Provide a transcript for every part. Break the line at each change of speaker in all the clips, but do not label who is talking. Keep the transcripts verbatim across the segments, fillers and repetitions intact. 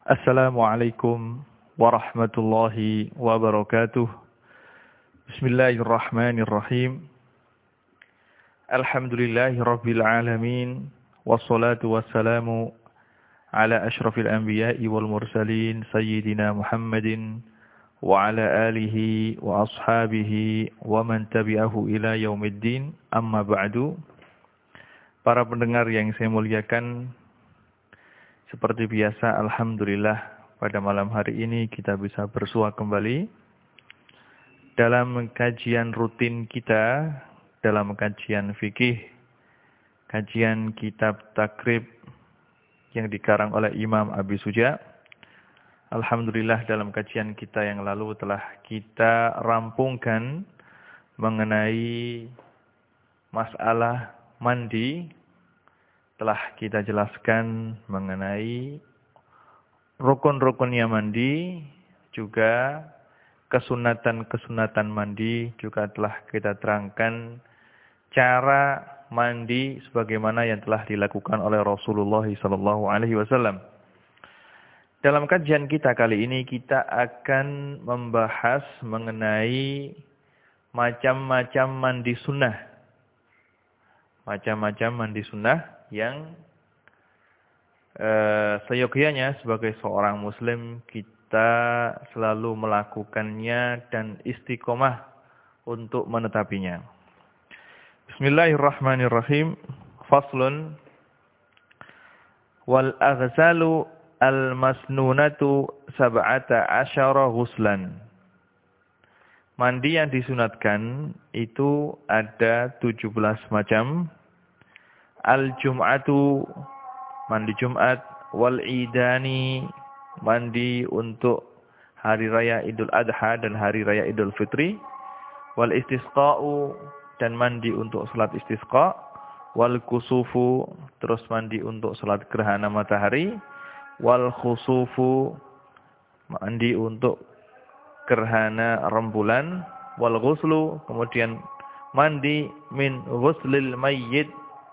Assalamualaikum warahmatullahi wabarakatuh. Bismillahirrahmanirrahim. Alhamdulillahirabbil alamin wassalatu wassalamu ala asyrafil anbiya'i wal mursalin sayyidina Muhammadin wa ala alihi wa ashabihi wa man tabi'ahu ila yaumiddin. Amma ba'du. Para pendengar yang saya muliakan, seperti biasa, alhamdulillah pada malam hari ini kita bisa bersua kembali dalam kajian rutin kita, dalam kajian fikih, kajian kitab takrib yang dikarang oleh Imam Abi Suja. Alhamdulillah dalam kajian kita yang lalu telah kita rampungkan mengenai masalah mandi. Telah kita jelaskan mengenai rukun-rukunnya mandi, juga kesunatan-kesunatan mandi, juga telah kita terangkan cara mandi sebagaimana yang telah dilakukan oleh Rasulullah sallallahu alaihi wasallam. Dalam kajian kita kali ini kita akan membahas mengenai macam-macam mandi sunnah. Macam-macam mandi sunnah yang eh, seyogyanya sebagai seorang muslim kita selalu melakukannya dan istiqomah untuk menetapinya. Bismillahirrahmanirrahim. Faslun. Wal aghsalu al masnunatu sab'ata asyara ghuslan. Mandi yang disunatkan itu ada tujuh belas macam. Al-Jum'atu, mandi Jumat, wal-Idani, mandi untuk hari raya Idul Adha dan hari raya Idul Fitri, wal-Istisqa'u, dan mandi untuk salat istisqa, wal-Kusufu, terus mandi untuk salat gerhana matahari, wal-Khusufu, mandi untuk gerhana rembulan, wal-Ghuslu, kemudian mandi min ghuslil mayyit,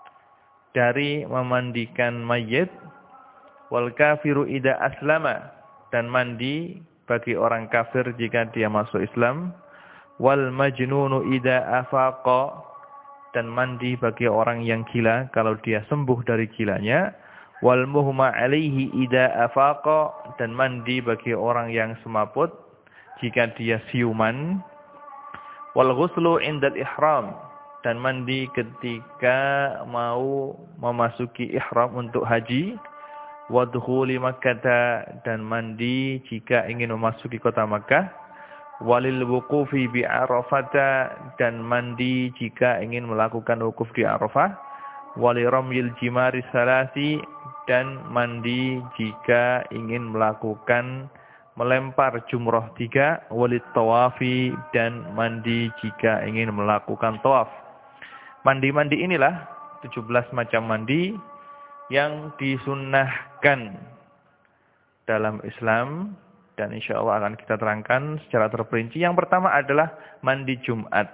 dari memandikan mayit, wal kafiru ida aslama, dan mandi bagi orang kafir jika dia masuk Islam, wal majnunu ida afaqa, dan mandi bagi orang yang gila kalau dia sembuh dari gilanya, wal muhma alaihi ida afaqa, dan mandi bagi orang yang semaput jika dia siuman, wal ghuslu indal ihram, dan mandi ketika mau memasuki ihram untuk haji, wadkhuli Makkah, dan mandi jika ingin memasuki kota Makkah, walil wuqufi bi Arafah, dan mandi jika ingin melakukan wukuf di Arafah, waliramyil jimari salasi, dan mandi jika ingin melakukan melempar jumrah tiga, walit tawafi, dan mandi jika ingin melakukan tawaf. Mandi-mandi inilah tujuh belas macam mandi yang disunnahkan dalam Islam, dan insya Allah akan kita terangkan secara terperinci. Yang pertama adalah mandi Jumat.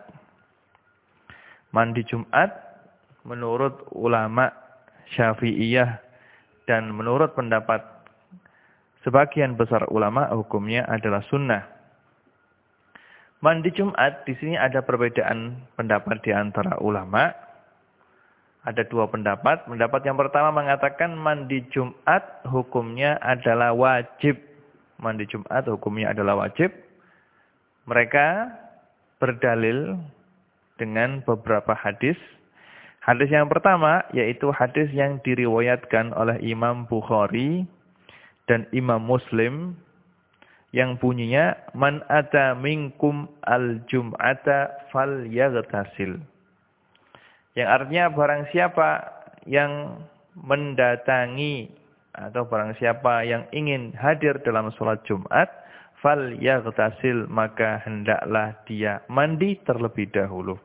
Mandi Jumat menurut ulama Syafi'iyah dan menurut pendapat sebagian besar ulama hukumnya adalah sunnah. Mandi Jumat, di sini ada perbedaan pendapat di antara ulama. Ada dua pendapat. Pendapat yang pertama mengatakan mandi Jumat hukumnya adalah wajib. Mandi Jumat hukumnya adalah wajib. Mereka berdalil dengan beberapa hadis. Hadis yang pertama yaitu hadis yang diriwayatkan oleh Imam Bukhari dan Imam Muslim, yang bunyinya man ata minkum al-jum'ata falyaghtasil. Yang artinya barang siapa yang mendatangi atau barang siapa yang ingin hadir dalam sholat Jumat, falyaghtasil, maka hendaklah dia mandi terlebih dahulu.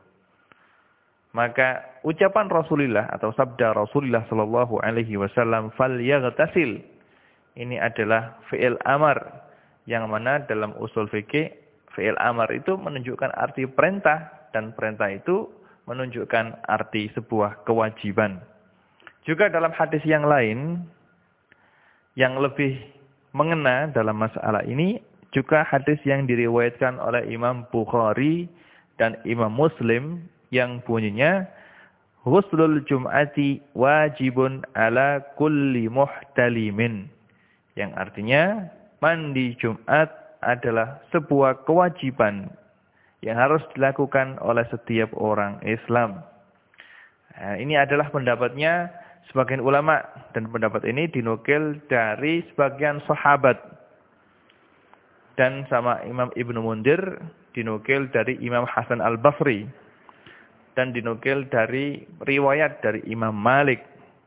Maka ucapan Rasulullah atau sabda Rasulullah sallallahu alaihi wasallam falyaghtasil, ini adalah fi'il amar, yang mana dalam usul fikih fi'il amar itu menunjukkan arti perintah, dan perintah itu menunjukkan arti sebuah kewajiban. Juga dalam hadis yang lain yang lebih mengena dalam masalah ini juga hadis yang diriwayatkan oleh Imam Bukhari dan Imam Muslim yang bunyinya Ghuslul Jum'ati wajibun ala kulli muhtalimin. Yang artinya mandi Jumat adalah sebuah kewajiban yang harus dilakukan oleh setiap orang Islam. Nah, ini adalah pendapatnya sebagian ulama dan pendapat ini dinukil dari sebagian sahabat. Dan sama Imam Ibnu Mundir dinukil dari Imam Hasan Al-Basri. Dan dinukil dari riwayat dari Imam Malik.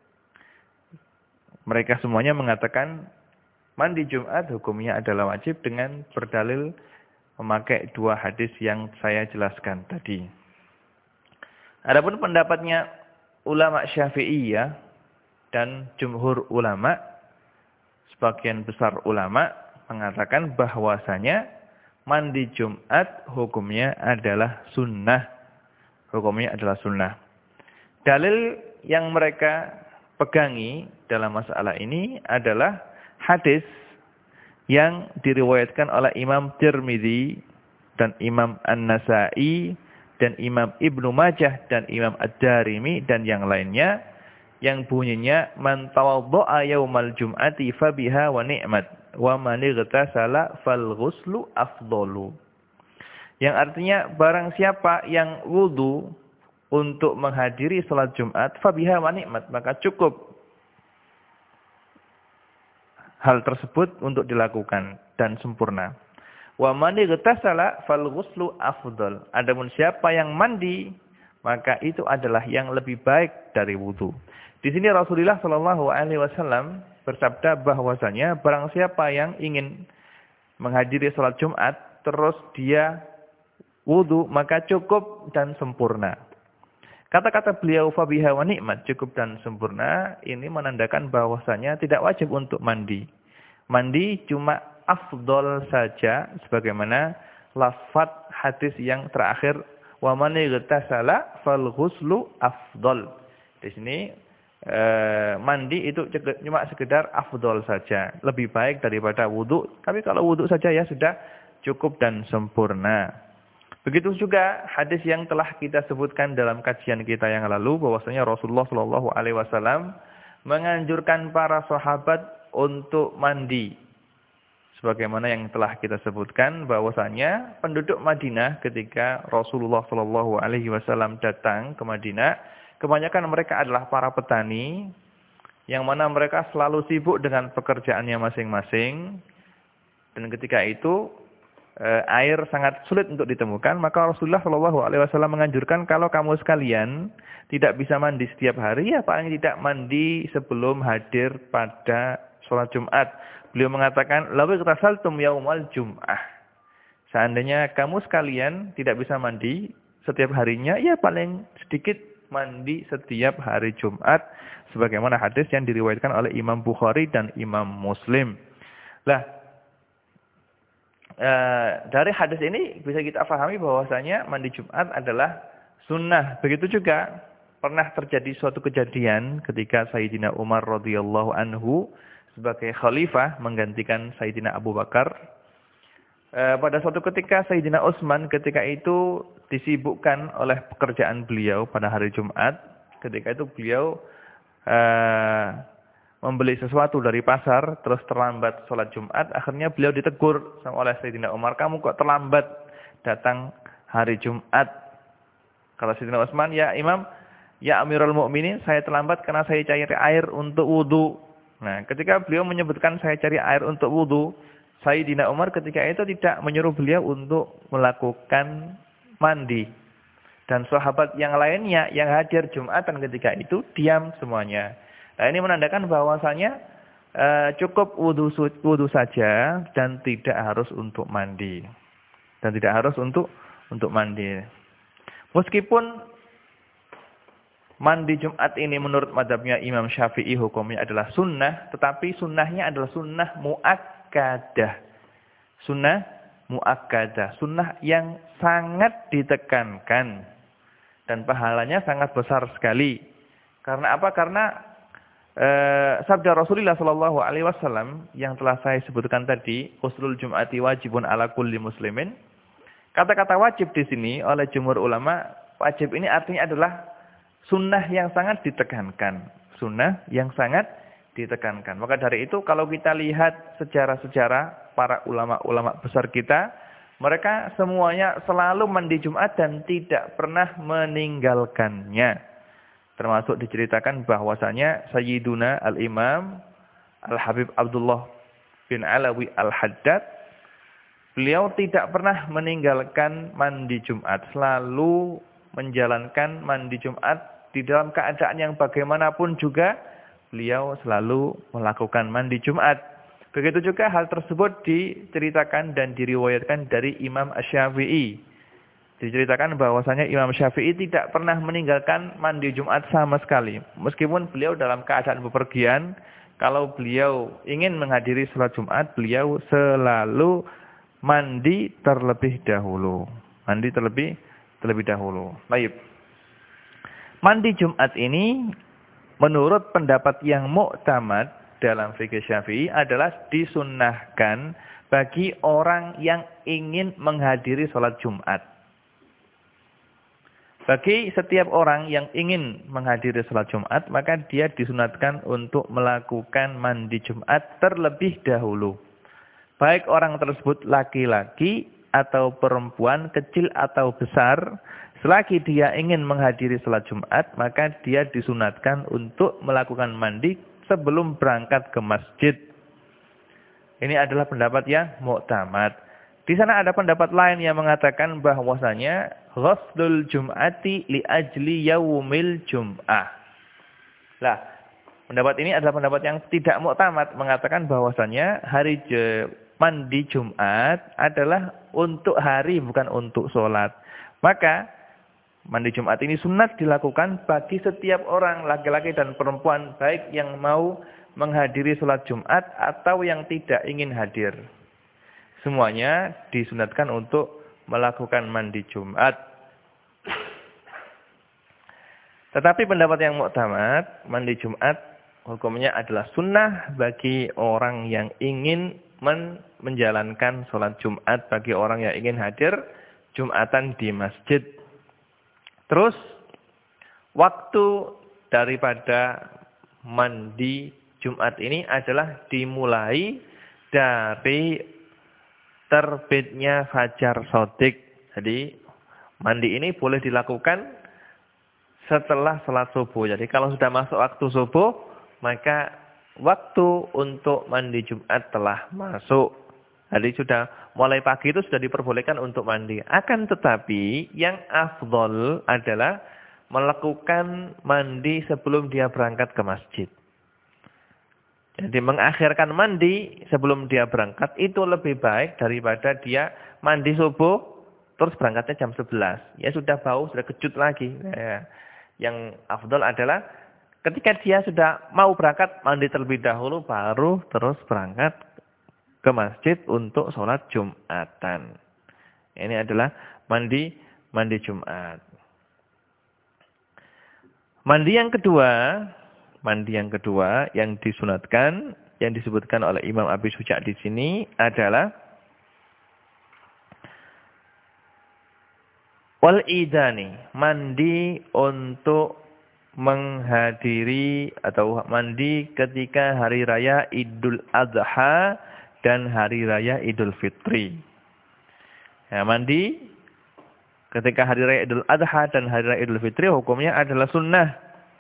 Mereka semuanya mengatakan mandi Jumat hukumnya adalah wajib dengan berdalil memakai dua hadis yang saya jelaskan tadi. Adapun pendapatnya ulama Syafi'iyah dan jumhur ulama, sebagian besar ulama mengatakan bahwasanya mandi Jumat hukumnya adalah sunnah. Hukumnya adalah sunnah. Dalil yang mereka pegangi dalam masalah ini adalah hadis yang diriwayatkan oleh Imam Tirmidzi dan Imam An-Nasa'i dan Imam Ibnu Majah dan Imam Ad-Darimi dan yang lainnya yang bunyinya man tawadda'a yaumal jum'ati fabiha wa ni'mat wa man ightasala fal ghuslu afdalu. Yang artinya barang siapa yang wudu untuk menghadiri salat Jumat fabiha wa ni'mat, maka cukup hal tersebut untuk dilakukan dan sempurna. Wa man ightasala fal ghuslu afdal. Adapun siapa yang mandi, maka itu adalah yang lebih baik dari wudu. Di sini Rasulullah Shallallahu alaihi wasallam bersabda bahwasanya barang siapa yang ingin menghadiri salat Jumat terus dia wudu, maka cukup dan sempurna. Kata-kata beliau fabiha wa ni'mat, cukup dan sempurna, ini menandakan bahwasanya tidak wajib untuk mandi. Mandi cuma afdol saja sebagaimana lafaz hadis yang terakhir wa man ightasala fal ghuslu afdol. Di sini eh, mandi itu cuma sekedar afdol saja, lebih baik daripada wudu. Tapi kalau wudu saja ya sudah cukup dan sempurna. Begitu juga hadis yang telah kita sebutkan dalam kajian kita yang lalu bahwasanya Rasulullah Shallallahu alaihi wasallam menganjurkan para sahabat untuk mandi. Sebagaimana yang telah kita sebutkan bahwasanya penduduk Madinah ketika Rasulullah Shallallahu alaihi wasallam datang ke Madinah, kebanyakan mereka adalah para petani yang mana mereka selalu sibuk dengan pekerjaannya masing-masing. Dan ketika itu air sangat sulit untuk ditemukan, maka Rasulullah Shallallahu alaihi wasallam menganjurkan kalau kamu sekalian tidak bisa mandi setiap hari, ya paling tidak mandi sebelum hadir pada sholat Jumat. Beliau mengatakan, law ightasaltum yaumal jum'ah. Seandainya kamu sekalian tidak bisa mandi setiap harinya, ya paling sedikit mandi setiap hari Jumat, sebagaimana hadis yang diriwayatkan oleh Imam Bukhari dan Imam Muslim. Lah, E, dari hadis ini bisa kita pahami bahwasanya mandi Jumat adalah sunnah. Begitu juga pernah terjadi suatu kejadian ketika Sayyidina Umar radhiyallahu anhu sebagai khalifah menggantikan Sayyidina Abu Bakar. E, pada suatu ketika Sayyidina Utsman ketika itu disibukkan oleh pekerjaan beliau pada hari Jumat. Ketika itu beliau e, membeli sesuatu dari pasar, terus terlambat sholat Jumat, akhirnya beliau ditegur sama oleh Sayyidina Umar, kamu kok terlambat datang hari Jumat? Kata Sayyidina Utsman, ya Imam, ya Amirul Mukminin, saya terlambat karena saya cari air untuk wudu. Nah, ketika beliau menyebutkan saya cari air untuk wudu, Sayyidina Umar ketika itu tidak menyuruh beliau untuk melakukan mandi. Dan sahabat yang lainnya yang hadir Jumatan ketika itu diam semuanya. Nah, ini menandakan bahwasanya e, cukup wudu, wudu saja dan tidak harus untuk mandi. Dan tidak harus untuk untuk mandi. Meskipun mandi Jumat ini menurut mazhabnya Imam Syafi'i hukumnya adalah sunnah, tetapi sunnahnya adalah sunnah muakkadah. Sunnah muakkadah, sunnah yang sangat ditekankan dan pahalanya sangat besar sekali. Karena apa? Karena eh, sabda Rasulullah Shallallahu Alaihi Wasallam yang telah saya sebutkan tadi, uslul jum'ati wajibun ala kulli muslimin. Kata-kata wajib di sini oleh jumhur ulama, wajib ini artinya adalah sunnah yang sangat ditekankan, sunnah yang sangat ditekankan. Maka dari itu kalau kita lihat sejarah-sejarah para ulama-ulama besar kita, mereka semuanya selalu mandi Jumat dan tidak pernah meninggalkannya. Termasuk diceritakan bahwasanya Sayyiduna Al-Imam Al-Habib Abdullah bin Alawi Al-Haddad, beliau tidak pernah meninggalkan mandi Jumat. Selalu menjalankan mandi Jumat di dalam keadaan yang bagaimanapun juga, beliau selalu melakukan mandi Jumat. Begitu juga hal tersebut diceritakan dan diriwayatkan dari Imam Asy-Syafi'i. Diceritakan bahwasanya Imam Syafi'i tidak pernah meninggalkan mandi Jumat sama sekali. Meskipun beliau dalam keadaan bepergian, kalau beliau ingin menghadiri sholat Jumat, beliau selalu mandi terlebih dahulu. Mandi terlebih terlebih dahulu. Baik. Mandi Jumat ini menurut pendapat yang muktamad dalam fikih Syafi'i adalah disunnahkan bagi orang yang ingin menghadiri sholat Jumat. Bagi setiap orang yang ingin menghadiri sholat Jumat, maka dia disunatkan untuk melakukan mandi Jumat terlebih dahulu. Baik orang tersebut laki-laki atau perempuan, kecil atau besar, selagi dia ingin menghadiri sholat Jumat, maka dia disunatkan untuk melakukan mandi sebelum berangkat ke masjid. Ini adalah pendapat yang muktamad. Di sana ada pendapat lain yang mengatakan bahwasanya ghuslul jum'ati li ajli yaumil jum'ah. Lah, pendapat ini adalah pendapat yang tidak muktamad, mengatakan bahwasanya hari mandi Jumat adalah untuk hari bukan untuk sholat. Maka mandi Jumat ini sunat dilakukan bagi setiap orang, laki-laki dan perempuan, baik yang mau menghadiri sholat Jumat atau yang tidak ingin hadir. Semuanya disunatkan untuk melakukan mandi Jumat. Tetapi pendapat yang muktamad, mandi Jumat hukumnya adalah sunnah bagi orang yang ingin men menjalankan sholat Jumat, bagi orang yang ingin hadir Jumatan di masjid. Terus, waktu daripada mandi Jumat ini adalah dimulai dari terbitnya fajar shadiq. Jadi, mandi ini boleh dilakukan setelah salat subuh. Jadi, kalau sudah masuk waktu subuh, maka waktu untuk mandi Jumat telah masuk. Jadi, sudah mulai pagi itu sudah diperbolehkan untuk mandi. Akan tetapi yang afdol adalah melakukan mandi sebelum dia berangkat ke masjid. Jadi mengakhirkan mandi sebelum dia berangkat itu lebih baik daripada dia mandi subuh terus berangkatnya jam sebelas. Ya sudah bau, sudah kecut lagi. Nah, yang afdol adalah ketika dia sudah mau berangkat mandi terlebih dahulu baru terus berangkat ke masjid untuk sholat Jumatan. Ini adalah mandi mandi Jumat. Mandi yang kedua, mandi yang kedua yang disunatkan, yang disebutkan oleh Imam Abi Suja' di sini adalah wal idani, mandi untuk menghadiri atau mandi ketika hari raya Idul Adha dan hari raya Idul Fitri. Ya, mandi ketika hari raya Idul Adha dan hari raya Idul Fitri hukumnya adalah sunnah.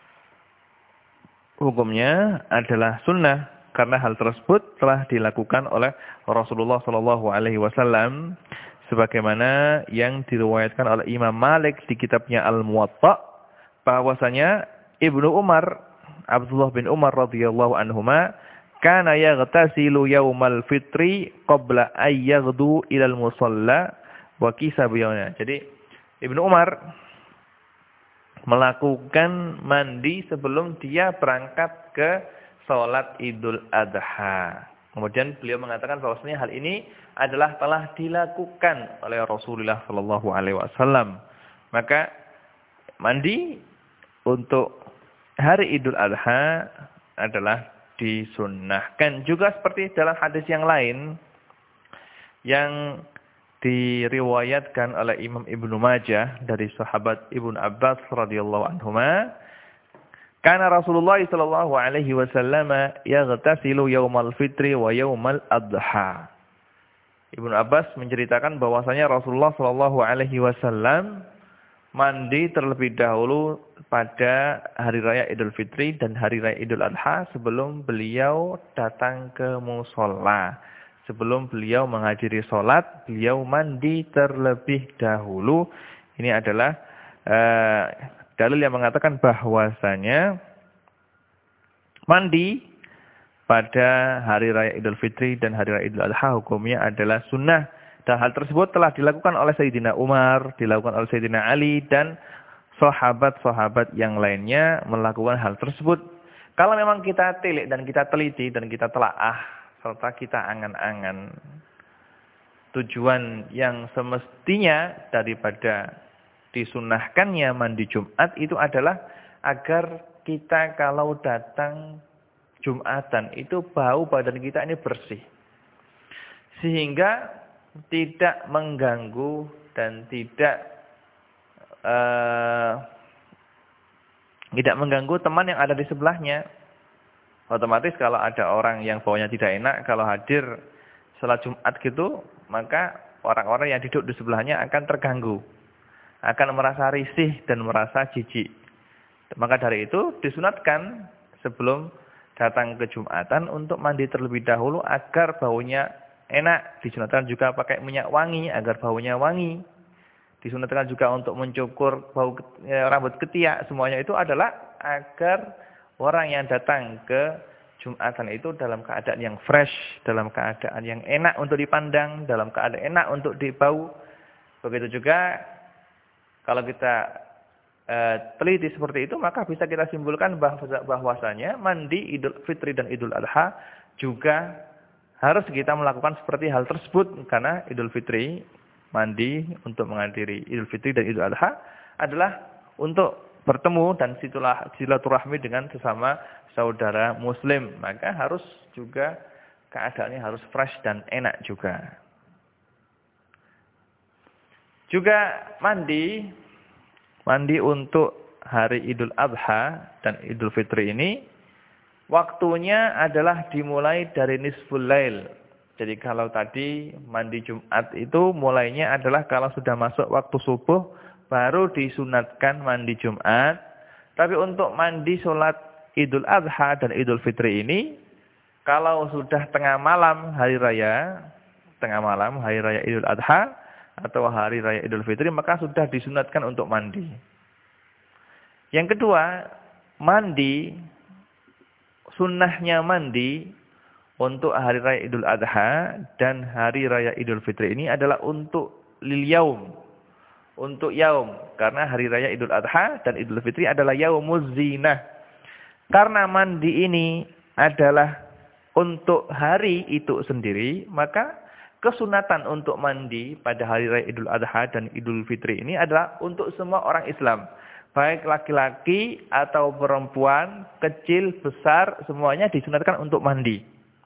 Hukumnya adalah sunnah karena hal tersebut telah dilakukan oleh Rasulullah Shallallahu Alaihi Wasallam, sebagaimana yang diriwayatkan oleh Imam Malik di kitabnya Al-Muwatta, bahwasanya Ibnu Umar, Abdullah bin Umar radhiyallahu anhuma, kana yaghtasilu yaumal fitri qabla ay yaghdu ilal musalla wa kisabiyana. Jadi Ibnu Umar melakukan mandi sebelum dia berangkat ke sholat Idul Adha. Kemudian beliau mengatakan bahwasanya hal ini adalah telah dilakukan oleh Rasulullah Shallallahu Alaihi Wasallam. Maka mandi untuk hari Idul Adha adalah disunnahkan. Juga seperti dalam hadis yang lain yang diriwayatkan oleh Imam Ibnu Majah dari sahabat Ibnu Abbas radhiyallahu anhuma, kana Rasulullah sallallahu alaihi wasallam yaghtasilu yaumal fitri wa yaumal adha. Ibnu Abbas menceritakan bahwasanya Rasulullah sallallahu alaihi wasallam mandi terlebih dahulu pada hari raya Idul Fitri dan hari raya Idul Adha sebelum beliau datang ke musholla. Sebelum beliau menghadiri sholat, beliau mandi terlebih dahulu. Ini adalah uh, dalil yang mengatakan bahwasanya mandi pada hari raya Idul Fitri dan hari raya Idul Adha hukumnya adalah sunnah. Dan hal tersebut telah dilakukan oleh Sayyidina Umar, dilakukan oleh Sayyidina Ali, dan sahabat-sahabat yang lainnya melakukan hal tersebut. Kalau memang kita telik dan kita teliti dan kita telaah, serta kita angan-angan tujuan yang semestinya daripada disunahkannya mandi Jumat itu adalah agar kita kalau datang Jumatan itu bau badan kita ini bersih. Sehingga tidak mengganggu dan tidak uh, tidak mengganggu teman yang ada di sebelahnya. Otomatis kalau ada orang yang baunya tidak enak, kalau hadir salat Jumat gitu, maka orang-orang yang duduk di sebelahnya akan terganggu. Akan merasa risih dan merasa jijik. Maka dari itu disunatkan sebelum datang ke Jumatan untuk mandi terlebih dahulu agar baunya enak. Disunatkan juga pakai minyak wangi agar baunya wangi. Disunatkan juga untuk mencukur bau ya, rambut ketiak. Semuanya itu adalah agar orang yang datang ke Jumatan itu dalam keadaan yang fresh, dalam keadaan yang enak untuk dipandang, dalam keadaan enak untuk dibau. Begitu juga kalau kita e, teliti seperti itu, maka bisa kita simpulkan bahwasanya mandi Idul Fitri dan Idul Adha juga harus kita melakukan seperti hal tersebut. Karena Idul Fitri, mandi untuk menghadiri Idul Fitri dan Idul Adha adalah untuk bertemu dan silaturahmi dengan sesama saudara muslim. Maka harus juga keadaannya harus fresh dan enak juga. Juga mandi, mandi untuk hari Idul Adha dan Idul Fitri ini, waktunya adalah dimulai dari nisful lail. Jadi kalau tadi mandi Jumat itu mulainya adalah kalau sudah masuk waktu subuh, baru disunatkan mandi Jumat. Tapi untuk mandi sholat Idul Adha dan Idul Fitri ini, kalau sudah tengah malam hari raya, tengah malam hari raya Idul Adha atau hari raya Idul Fitri, maka sudah disunatkan untuk mandi. Yang kedua, mandi, sunnahnya mandi untuk hari raya Idul Adha dan hari raya Idul Fitri ini adalah untuk lil yaum. Untuk yaum. Karena hari raya Idul Adha dan Idul Fitri adalah yaumuz zinah. Karena mandi ini adalah untuk hari itu sendiri, maka kesunatan untuk mandi pada hari raya Idul Adha dan Idul Fitri ini adalah untuk semua orang Islam. Baik laki-laki atau perempuan, kecil, besar, semuanya disunatkan untuk mandi.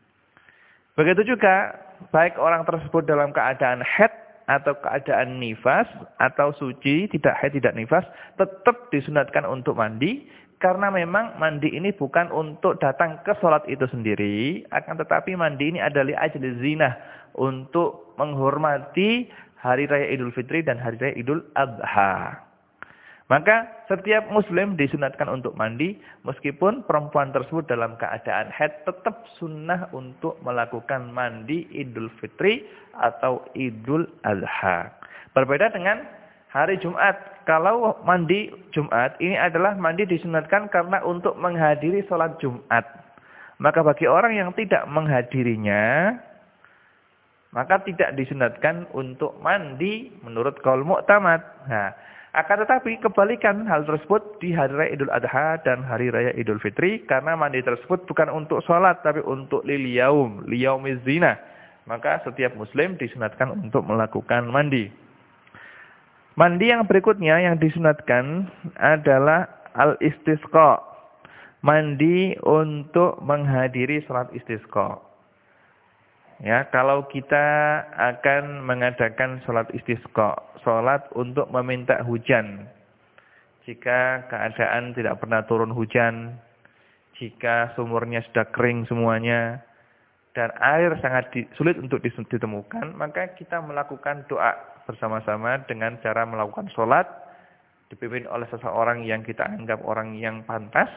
Begitu juga, baik orang tersebut dalam keadaan haid atau keadaan nifas, atau suci, tidak haid, tidak nifas, tetap disunatkan untuk mandi. Karena memang mandi ini bukan untuk datang ke sholat itu sendiri, akan tetapi mandi ini adalah ajli zinah, untuk menghormati hari raya Idul Fitri dan hari raya Idul Adha. Maka setiap muslim disunatkan untuk mandi, meskipun perempuan tersebut dalam keadaan haid, tetap sunnah untuk melakukan mandi Idul Fitri atau Idul Adha. Berbeda dengan hari Jumat. Kalau mandi Jumat, ini adalah mandi disunatkan karena untuk menghadiri sholat Jumat. Maka bagi orang yang tidak menghadirinya, maka tidak disunatkan untuk mandi menurut qaul mu'tamad. Nah, akan tetapi kebalikan hal tersebut di hari raya Idul Adha dan hari raya Idul Fitri, karena mandi tersebut bukan untuk sholat tapi untuk lil yaum, liyaumiz zinah. Maka setiap muslim disunatkan untuk melakukan mandi. Mandi yang berikutnya yang disunatkan adalah al-istisqa. mandi untuk menghadiri salat istisqa. Ya, kalau kita akan mengadakan salat istisqa, salat untuk meminta hujan. Jika keadaan tidak pernah turun hujan, jika sumurnya sudah kering semuanya, dan air sangat di, sulit untuk ditemukan, maka kita melakukan doa bersama-sama dengan cara melakukan salat, dipimpin oleh seseorang yang kita anggap orang yang pantas.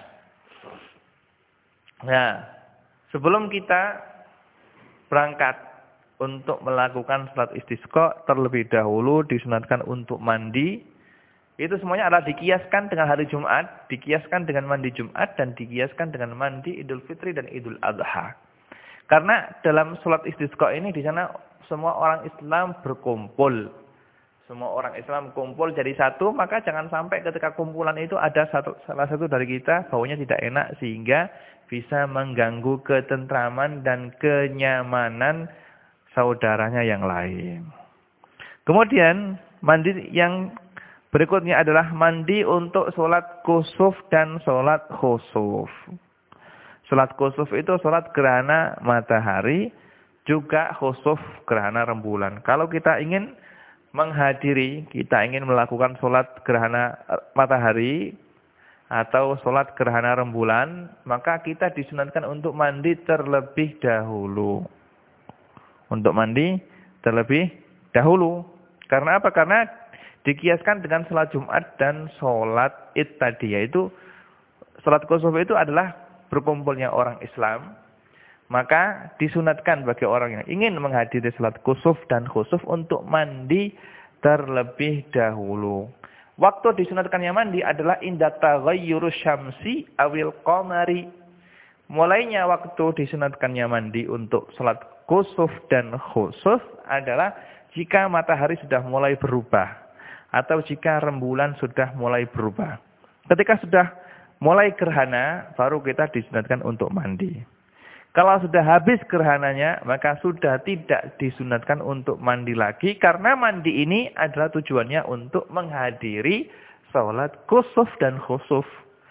Nah, sebelum kita berangkat untuk melakukan salat istisqa, terlebih dahulu disunatkan untuk mandi. Itu semuanya adalah dikiaskan dengan hari Jumat, dikiaskan dengan mandi Jumat, dan dikiaskan dengan mandi Idul Fitri dan Idul Adha. Karena dalam salat istisqa ini di sana semua orang Islam berkumpul. Semua orang Islam kumpul jadi satu, maka jangan sampai ketika kumpulan itu ada satu, salah satu dari kita baunya tidak enak sehingga bisa mengganggu ketentraman dan kenyamanan saudaranya yang lain. Kemudian mandi yang berikutnya adalah mandi untuk sholat kusuf dan sholat khusuf. Sholat kusuf itu sholat gerhana matahari, juga khusuf gerhana rembulan. Kalau kita ingin menghadiri, kita ingin melakukan sholat gerhana matahari atau sholat gerhana rembulan, maka kita disunatkan untuk mandi terlebih dahulu. Untuk mandi terlebih dahulu. Karena apa? Karena dikiaskan dengan sholat Jumat dan sholat Id tadi, yaitu sholat kusuf itu adalah berkumpulnya orang Islam. Maka disunatkan bagi orang yang ingin menghadiri sholat kusuf dan khusuf untuk mandi terlebih dahulu. Waktu disunatkannya mandi adalah inda taghayyurus syamsi awil qamari. Mulainya waktu disunatkannya mandi untuk salat kusuf dan khusuf adalah jika matahari sudah mulai berubah atau jika rembulan sudah mulai berubah. Ketika sudah mulai gerhana baru kita disunatkan untuk mandi. Kalau sudah habis gerhananya, maka sudah tidak disunatkan untuk mandi lagi. Karena mandi ini adalah tujuannya untuk menghadiri sholat kusuf dan khusuf.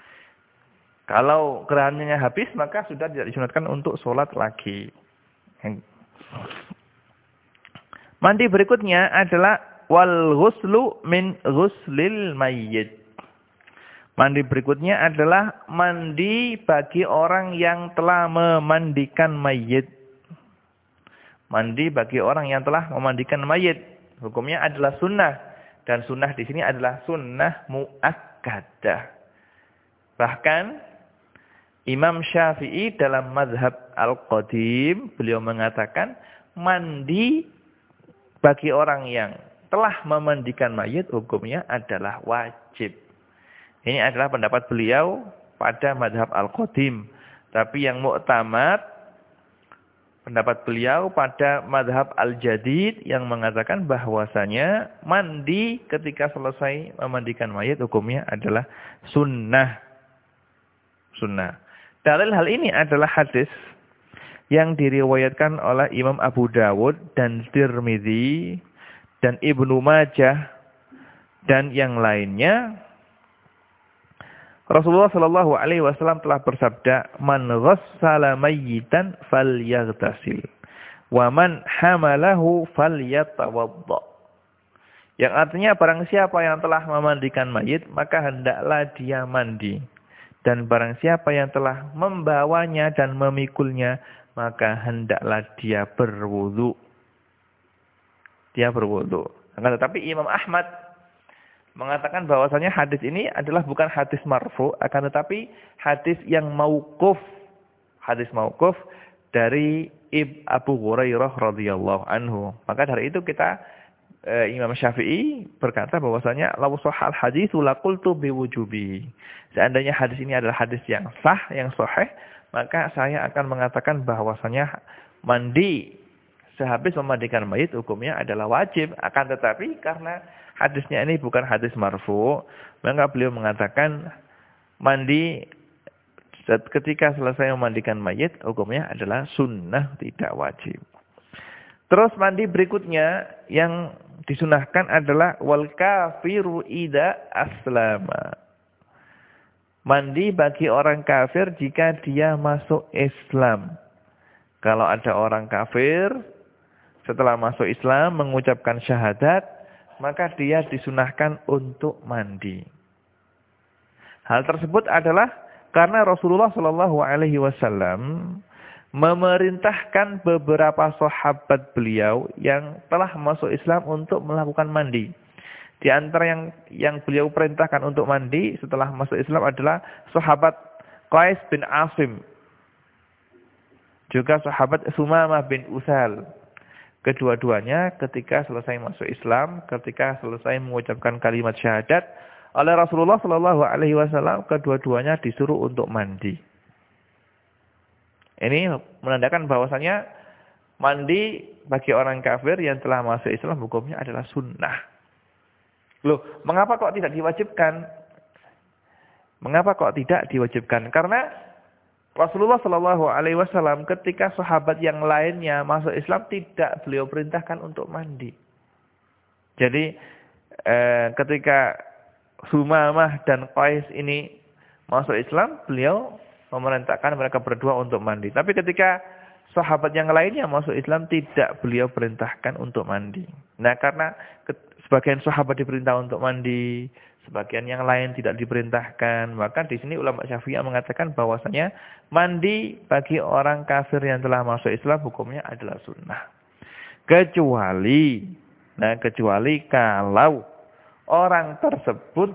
Kalau gerhananya habis, maka sudah tidak disunatkan untuk sholat lagi. Mandi berikutnya adalah wal ghuslu min ghuslil mayyit. Mandi berikutnya adalah mandi bagi orang yang telah memandikan mayit. Mandi bagi orang yang telah memandikan mayit. Hukumnya adalah sunnah. Dan sunnah di sini adalah sunnah mu'akkadah. Bahkan Imam Syafi'i dalam mazhab Al-Qadim, beliau mengatakan mandi bagi orang yang telah memandikan mayit hukumnya adalah wajib. Ini adalah pendapat beliau pada mazhab Al-Qadim. Tapi yang mu'tamad, pendapat beliau pada mazhab Al-Jadid yang mengatakan bahwasanya mandi ketika selesai memandikan mayit hukumnya adalah sunnah. Sunnah. Dalil hal ini adalah hadis yang diriwayatkan oleh Imam Abu Dawud dan Tirmidzi dan Ibnu Majah dan yang lainnya. Rasulullah Shallallahu Alaihi Wasallam telah bersabda, "Man ghassala mayyitan falyaghtasil, wa man hamalahu falyatawadda." Yang artinya barang siapa yang telah memandikan mayit, maka hendaklah dia mandi. Dan barang siapa yang telah membawanya dan memikulnya, maka hendaklah dia berwudu. Dia berwudu. Tetapi Imam Ahmad mengatakan bahwasanya hadis ini adalah bukan hadis marfu, akan tetapi hadis yang mauquf. Hadis mauquf dari Ibnu Abu Hurairah radhiyallahu anhu. Maka dari itu kita e, Imam Syafi'i berkata bahwasanya law shahal haditsu laqultu biwujubi. Seandainya hadis ini adalah hadis yang sah, yang sahih, maka saya akan mengatakan bahwasanya mandi sehabis memandikan mayit hukumnya adalah wajib. Akan tetapi karena hadisnya ini bukan hadis marfu, maka beliau mengatakan mandi ketika selesai memandikan mayit hukumnya adalah sunnah, tidak wajib. Terus mandi berikutnya yang disunahkan adalah wal kafiru idza aslama. Mandi bagi orang kafir jika dia masuk Islam. Kalau ada orang kafir setelah masuk Islam mengucapkan syahadat, maka dia disunahkan untuk mandi. Hal tersebut adalah karena Rasulullah Shallallahu Alaihi Wasallam memerintahkan beberapa sahabat beliau yang telah masuk Islam untuk melakukan mandi. Di antara yang yang beliau perintahkan untuk mandi setelah masuk Islam adalah sahabat Qais bin Asim, juga sahabat Sumamah bin Utsal. Kedua-duanya ketika selesai masuk Islam, ketika selesai mengucapkan kalimat syahadat, oleh Rasulullah Shallallahu Alaihi Wasallam, kedua-duanya disuruh untuk mandi. Ini menandakan bahwasanya mandi bagi orang kafir yang telah masuk Islam hukumnya adalah sunnah. Loh, mengapa kok tidak diwajibkan? Mengapa kok tidak diwajibkan? Karena Rasulullah Shallallahu Alaihi Wasallam ketika sahabat yang lainnya masuk Islam tidak beliau perintahkan untuk mandi. Jadi eh, ketika Sumamah dan Qais ini masuk Islam, beliau memerintahkan mereka berdua untuk mandi. Tapi ketika sahabat yang lainnya masuk Islam, tidak beliau perintahkan untuk mandi. Nah, karena sebagian sahabat diperintah untuk mandi, sebagian yang lain tidak diperintahkan, maka di sini ulama Syafi'iyah mengatakan bahwasanya mandi bagi orang kafir yang telah masuk Islam hukumnya adalah sunnah. Kecuali, nah kecuali kalau orang tersebut,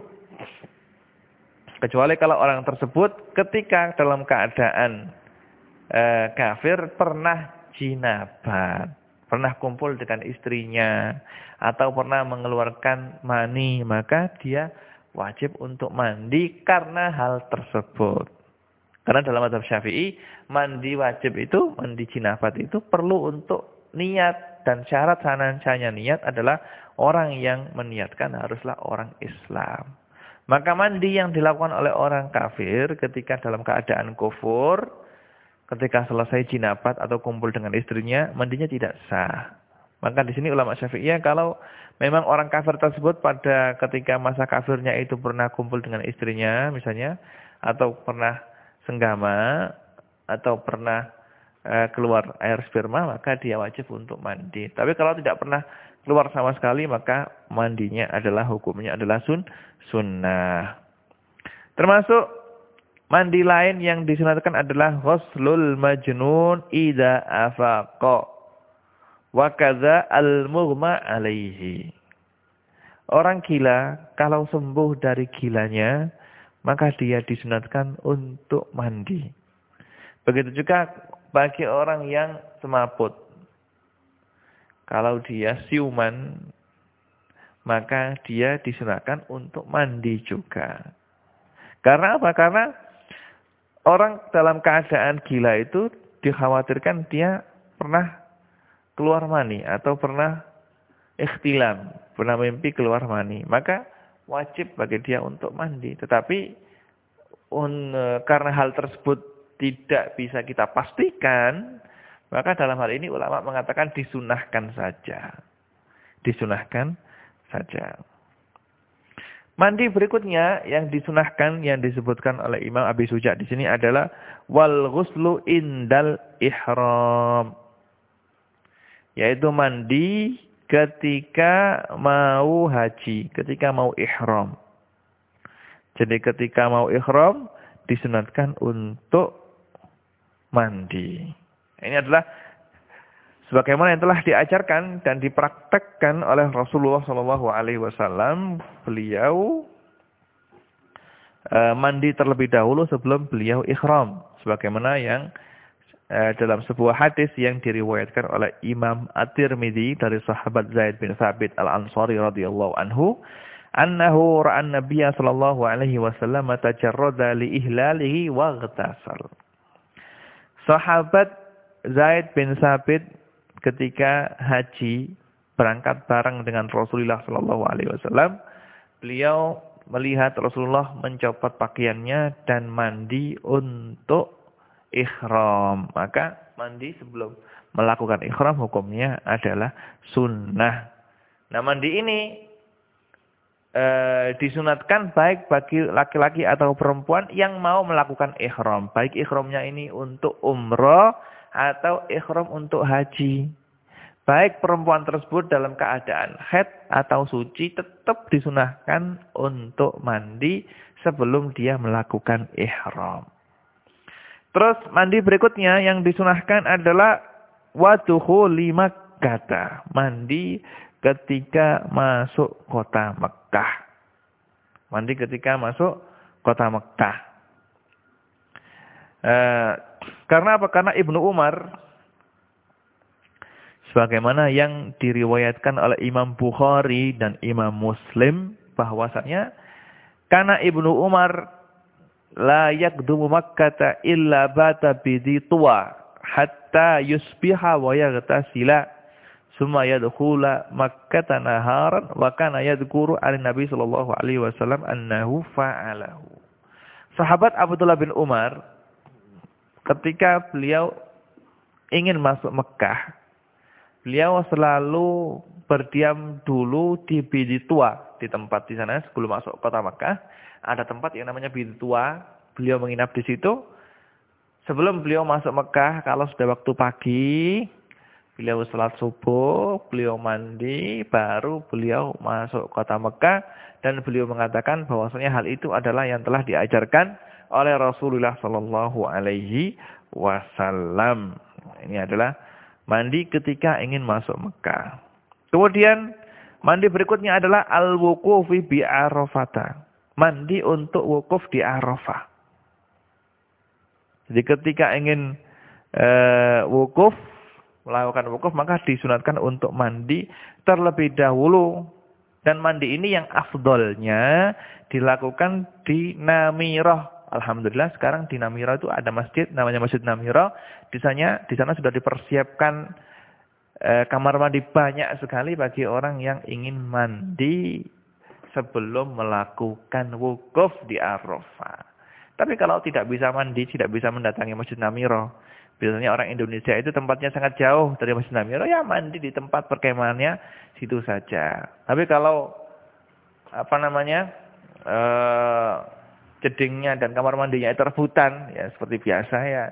kecuali kalau orang tersebut ketika dalam keadaan eh, kafir pernah jinabat, pernah kumpul dengan istrinya, atau pernah mengeluarkan mani, maka dia wajib untuk mandi karena hal tersebut. Karena dalam mazhab Syafi'i, mandi wajib itu, mandi jinabat itu perlu untuk niat. Dan syarat sahnya niat adalah orang yang meniatkan haruslah orang Islam. Maka mandi yang dilakukan oleh orang kafir ketika dalam keadaan kufur, ketika selesai jinabat atau kumpul dengan istrinya, mandinya tidak sah. Maka di sini ulama Syafi'iyah kalau memang orang kafir tersebut pada ketika masa kafirnya itu pernah kumpul dengan istrinya misalnya, atau pernah senggama, atau pernah e, keluar air sperma, maka dia wajib untuk mandi. Tapi kalau tidak pernah keluar sama sekali, maka mandinya adalah hukumnya adalah sun, sunnah. Termasuk mandi lain yang disunatkan adalah ghuslul majnun idza afaqa wa kadza al-mughma alaihi. Orang gila kalau sembuh dari gilanya, maka dia disunatkan untuk mandi. Begitu juga bagi orang yang semaput. Kalau dia siuman, maka dia disunatkan untuk mandi juga. Karena apa? Karena orang dalam keadaan gila itu dikhawatirkan dia pernah keluar mani atau pernah ikhtilam, pernah mimpi keluar mani. Maka wajib bagi dia untuk mandi. Tetapi un, karena hal tersebut tidak bisa kita pastikan, maka dalam hal ini ulama mengatakan disunahkan saja. Disunahkan saja. Mandi berikutnya yang disunahkan yang disebutkan oleh Imam Abi Suja di sini adalah wal ghuslu indal ihram. Yaitu mandi ketika mau haji, ketika mau ihram. Jadi ketika mau ihram disunatkan untuk mandi. Ini adalah sebagaimana yang telah diajarkan dan dipraktekkan oleh Rasulullah shallallahu alaihi wasallam. Beliau e, mandi terlebih dahulu sebelum beliau ihram. Sebagaimana yang e, dalam sebuah hadis yang diriwayatkan oleh Imam At-Tirmidzi dari sahabat Zaid bin Thabit Al-Ansari radhiyallahu anhu, annahu ra'an nabiyya sallallahu alaihi wasallam tajarrada li ihlalihi wa ghtasal. Sahabat Zaid bin Thabit ketika haji berangkat bareng dengan Rasulullah sallallahu alaihi wasallam, beliau melihat Rasulullah mencopot pakaiannya dan mandi untuk ihram. Maka mandi sebelum melakukan ihram hukumnya adalah sunnah. Nah, mandi ini e, disunatkan baik bagi laki-laki atau perempuan yang mau melakukan ihram. Baik ihramnya ini untuk umroh atau ihram untuk haji. Baik perempuan tersebut dalam keadaan haid atau suci tetap disunahkan untuk mandi sebelum dia melakukan ihram. Terus mandi berikutnya yang disunahkan adalah wadukhuli Makkah. Mandi ketika masuk kota Mekah. Mandi ketika masuk kota Mekah. Eh, karena apa? Karena Ibnu Umar, sebagaimana yang diriwayatkan oleh Imam Bukhari dan Imam Muslim, bahwasanya karena Ibnu Umar la yakdumu Makkata illa bata bidi tuwa hatta yusbiha wa yaghtasila summa yadkhula Makkata naharan wa kana yadhkuru an-nabi sallallahu alaihi wasallam annahu fa'alahu. Sahabat Abdullah bin Umar ketika beliau ingin masuk Mekah, beliau selalu berdiam dulu di Bidi Tua, di tempat di sana sebelum masuk kota Mekah. Ada tempat yang namanya Bidi Tua, beliau menginap di situ. Sebelum beliau masuk Mekah, kalau sudah waktu pagi, beliau salat subuh, beliau mandi, baru beliau masuk kota Mekah. Dan beliau mengatakan bahwasanya hal itu adalah yang telah diajarkan oleh Rasulullah Sallallahu Alaihi Wasallam. Ini adalah mandi ketika ingin masuk Mekah. Kemudian mandi berikutnya adalah al-wuqufi bi Arafata. Mandi untuk wukuf di Arafah. Jadi ketika ingin e, wukuf, melakukan wukuf, maka disunatkan untuk mandi terlebih dahulu. Dan mandi ini yang afdolnya dilakukan di Namirah. Alhamdulillah sekarang di Namirah itu ada masjid, namanya Masjid Namirah. Di sana, di sana sudah dipersiapkan e, kamar mandi banyak sekali bagi orang yang ingin mandi sebelum melakukan wukuf di Arafah. Tapi kalau tidak bisa mandi, tidak bisa mendatangi Masjid Namirah. Biasanya orang Indonesia itu tempatnya sangat jauh dari Masjid Namirah, ya mandi di tempat perkemahannya situ saja. Tapi kalau apa namanya eh, jedingnya dan kamar mandinya itu rebutan, ya seperti biasa ya.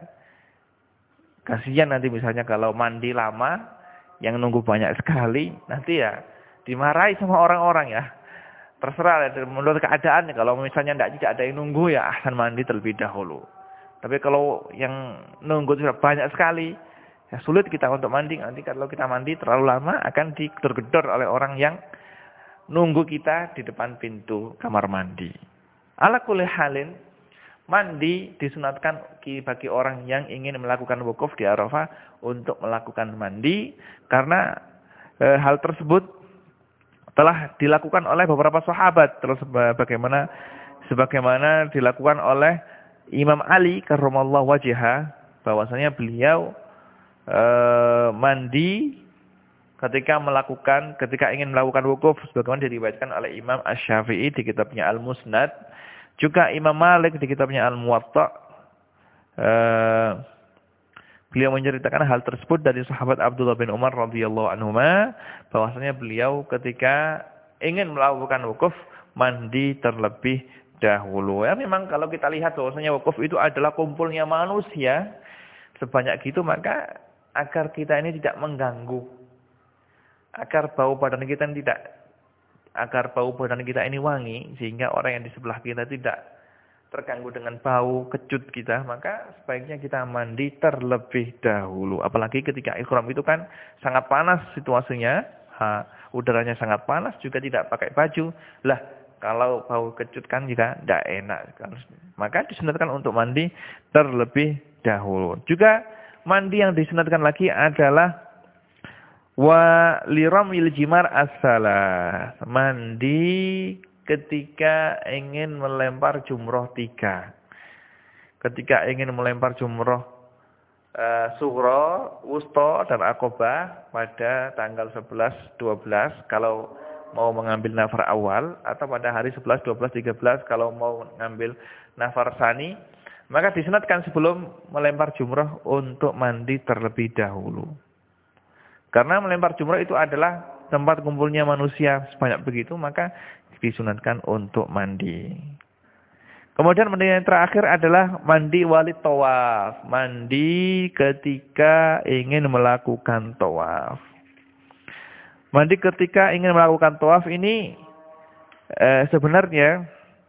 Kasihan nanti misalnya kalau mandi lama, yang nunggu banyak sekali, nanti ya dimarahi sama orang-orang ya. Terserah menurut keadaan, kalau misalnya tidak tidak ada yang nunggu ya akan mandi terlebih dahulu. Tapi kalau yang nunggu sudah banyak sekali, ya sulit kita untuk mandi. Nanti kalau kita mandi terlalu lama akan digedor-gedor oleh orang yang nunggu kita di depan pintu kamar mandi. Ala kulli halin, mandi disunatkan bagi orang yang ingin melakukan wukuf di Arafah untuk melakukan mandi. Karena e, hal tersebut telah dilakukan oleh beberapa sahabat, terus bagaimana sebagaimana dilakukan oleh Imam Ali karramallahu wajhah, bahwasanya beliau e, mandi ketika melakukan ketika ingin melakukan wukuf, sebagaimana diriwayatkan oleh Imam Asy-Syafi'i di kitabnya Al-Musnad, juga Imam Malik di kitabnya Al-Muwatta. E, Beliau menceritakan hal tersebut dari sahabat Abdullah bin Umar radhiyallahu anhuma, bahwasanya beliau ketika ingin melakukan wukuf mandi terlebih dahulu. Ya memang kalau kita lihat bahwasanya wukuf itu adalah kumpulnya manusia sebanyak gitu, maka agar kita ini tidak mengganggu, agar bau badan kita tidak agar bau badan kita ini wangi sehingga orang yang di sebelah kita tidak terganggu dengan bau kecut kita, maka sebaiknya kita mandi terlebih dahulu. Apalagi ketika ihram itu kan sangat panas situasinya, ha, udaranya sangat panas, juga tidak pakai baju. Lah, kalau bau kecut kan juga tidak enak. Maka disunatkan untuk mandi terlebih dahulu. Juga mandi yang disunatkan lagi adalah wa liramil jimar as-salah. Mandi ketika ingin melempar jumroh tiga. Ketika ingin melempar jumroh uh, sughra, wusta, dan akobah pada tanggal sebelas, dua belas kalau mau mengambil nafar awal, atau pada hari sebelas, dua belas, tiga belas kalau mau mengambil nafar sani, maka disunatkan sebelum melempar jumroh untuk mandi terlebih dahulu. Karena melempar jumroh itu adalah tempat kumpulnya manusia sebanyak begitu, maka disunatkan untuk mandi. Kemudian mandi yang terakhir adalah mandi walid tawaf. Mandi ketika ingin melakukan tawaf. Mandi ketika ingin melakukan tawaf ini eh, sebenarnya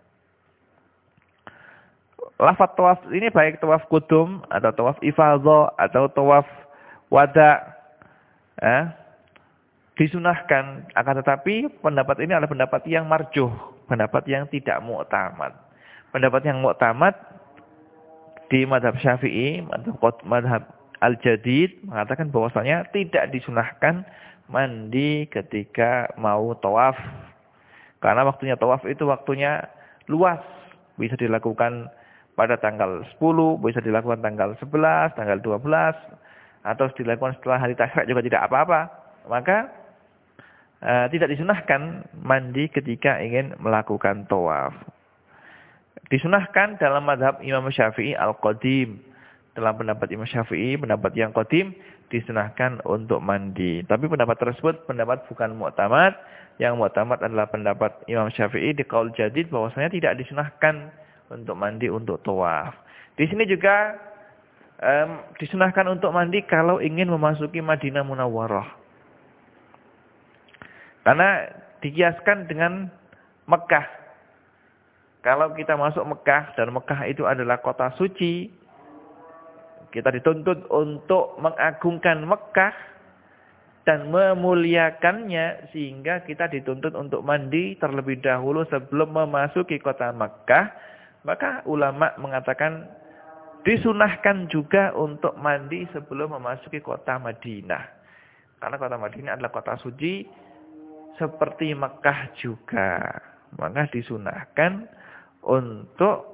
lafaz tawaf ini baik tawaf kudum atau tawaf ifadhah atau tawaf wada eh, disunahkan. Akan tetapi pendapat ini adalah pendapat yang marjuh, pendapat yang tidak mu'tamad. Pendapat yang mu'tamad di madhab Syafi'i, madhab Al-Jadid mengatakan bahwasanya tidak disunahkan mandi ketika mau tawaf. Karena waktunya tawaf itu waktunya luas. Bisa dilakukan pada tanggal sepuluh, bisa dilakukan tanggal sebelas, tanggal dua belas, atau dilakukan setelah hari tasyrik juga tidak apa-apa. Maka uh, tidak disunahkan mandi ketika ingin melakukan tawaf. Disunahkan dalam madhab Imam Syafi'i al-Qadim. Dalam pendapat Imam Syafi'i, pendapat yang qadim, disunahkan untuk mandi. Tapi pendapat tersebut pendapat bukan mu'tamad. Yang mu'tamad adalah pendapat Imam Syafi'i di qaul jadid bahwasanya tidak disunahkan untuk mandi untuk tawaf. Di sini juga um, disunahkan untuk mandi kalau ingin memasuki Madinah Munawwarah. Karena dikiaskan dengan Mekah. Kalau kita masuk Mekah, dan Mekah itu adalah kota suci, kita dituntut untuk mengagungkan Mekah dan memuliakannya, sehingga kita dituntut untuk mandi terlebih dahulu sebelum memasuki kota Mekah. Maka ulama mengatakan disunahkan juga untuk mandi sebelum memasuki kota Madinah. Karena kota Madinah adalah kota suci seperti Mekah juga. Maka disunahkan untuk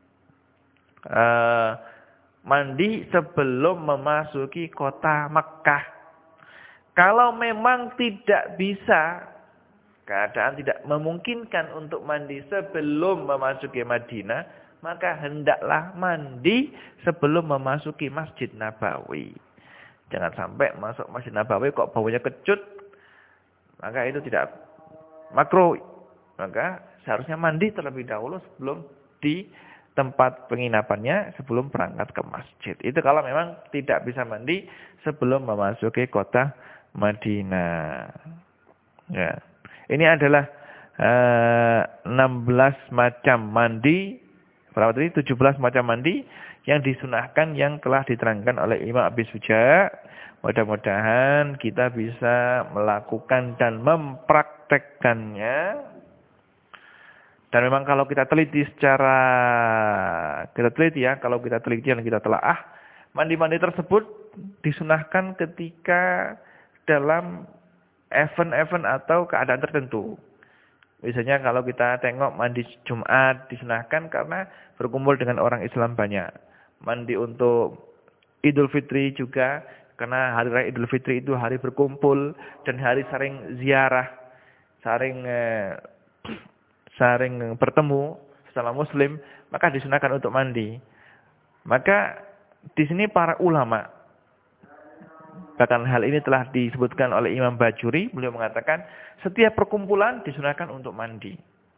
uh, mandi sebelum memasuki kota Mekah. Kalau memang tidak bisa, keadaan tidak memungkinkan untuk mandi sebelum memasuki Madinah, maka hendaklah mandi sebelum memasuki Masjid Nabawi. Jangan sampai masuk Masjid Nabawi kok baunya kecut, maka itu tidak makruh. Maka seharusnya mandi terlebih dahulu sebelum di tempat penginapannya, sebelum berangkat ke masjid. Itu kalau memang tidak bisa mandi sebelum memasuki kota Madinah. Ya. Ini adalah uh, enam belas macam mandi, berapa tadi? tujuh belas macam mandi yang disunahkan yang telah diterangkan oleh Imam Abi Suja. Mudah-mudahan kita bisa melakukan dan mempraktekkannya. Dan memang kalau kita teliti secara, kita teliti ya, kalau kita teliti dan kita telaah, mandi-mandi tersebut disunahkan ketika dalam event-event atau keadaan tertentu. Misalnya kalau kita tengok mandi Jumat disunahkan karena berkumpul dengan orang Islam banyak. Mandi untuk Idul Fitri juga, karena hari raya Idul Fitri itu hari berkumpul dan hari saling ziarah, saling eh, saling bertemu sesama muslim, maka disunahkan untuk mandi. Maka di sini para ulama, bahkan hal ini telah disebutkan oleh Imam Bajuri, beliau mengatakan setiap perkumpulan disunahkan untuk mandi.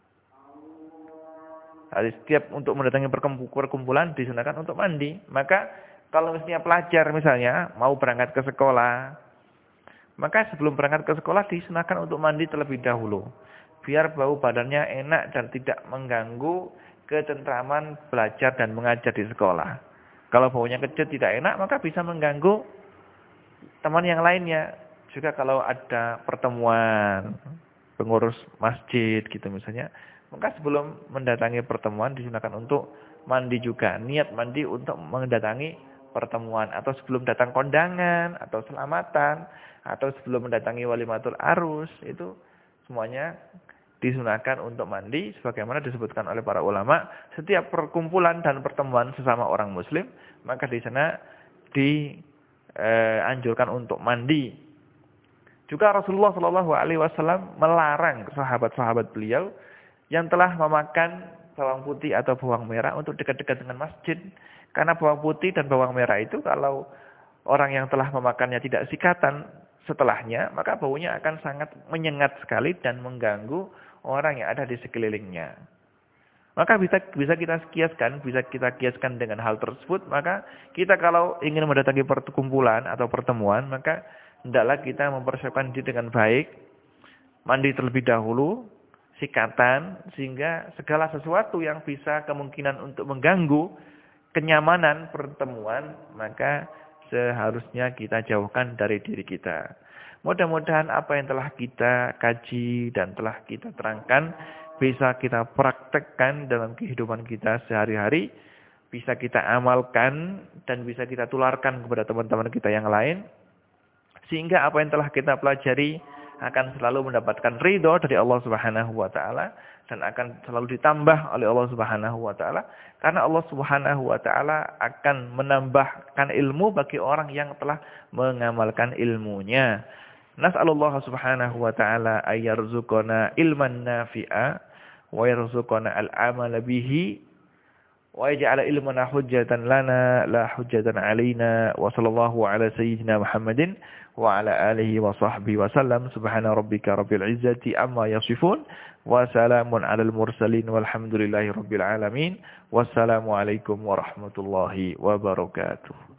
Jadi setiap untuk mendatangi perkumpulan disunahkan untuk mandi. Maka kalau misalnya pelajar misalnya mau berangkat ke sekolah, maka sebelum berangkat ke sekolah disunahkan untuk mandi terlebih dahulu. Biar bau badannya enak dan tidak mengganggu ketentraman belajar dan mengajar di sekolah. Kalau baunya kecut tidak enak, maka bisa mengganggu teman yang lainnya. Juga kalau ada pertemuan pengurus masjid gitu misalnya, maka sebelum mendatangi pertemuan disunahkan untuk mandi juga. Niat mandi untuk mendatangi pertemuan, atau sebelum datang kondangan, atau selamatan, atau sebelum mendatangi walimatul arus, itu semuanya disunahkan untuk mandi sebagaimana disebutkan oleh para ulama. Setiap perkumpulan dan pertemuan sesama orang muslim, maka di sana dianjurkan eh, untuk mandi. Juga Rasulullah shallallahu alaihi wasallam melarang sahabat-sahabat beliau yang telah memakan bawang putih atau bawang merah untuk dekat-dekat dengan masjid. Karena bawang putih dan bawang merah itu kalau orang yang telah memakannya tidak sikatan setelahnya, maka baunya akan sangat menyengat sekali dan mengganggu orang yang ada di sekelilingnya. Maka bisa bisa kita kiaskan, bisa kita kiaskan dengan hal tersebut, maka kita kalau ingin mendatangi perkumpulan atau pertemuan, maka hendaklah kita mempersiapkan diri dengan baik, mandi terlebih dahulu, sikatan, sehingga segala sesuatu yang bisa kemungkinan untuk mengganggu kenyamanan pertemuan, maka seharusnya kita jauhkan dari diri kita. Mudah-mudahan apa yang telah kita kaji dan telah kita terangkan bisa kita praktekkan dalam kehidupan kita sehari-hari, bisa kita amalkan dan bisa kita tularkan kepada teman-teman kita yang lain, sehingga apa yang telah kita pelajari akan selalu mendapatkan ridho dari Allah Subhanahu wa taala dan akan selalu ditambah oleh Allah Subhanahu wa taala, karena Allah Subhanahu wa taala akan menambahkan ilmu bagi orang yang telah mengamalkan ilmunya. Nas'alullah subhanahu wa ta'ala ayyarzuqana ilman nafi'a wa yarzuqana al-amala bihi wa yaj'ala ilmana hujjatan lana la hujjatan alaina wa sallallahu ala sayyidina Muhammadin wa ala alihi wa sahbihi wa sallam. Subhana rabbika rabbil izzati amma yasifun wa salamun alal mursalin walhamdulillahi rabbil alamin. Wassalamu alaikum warahmatullahi wabarakatuh.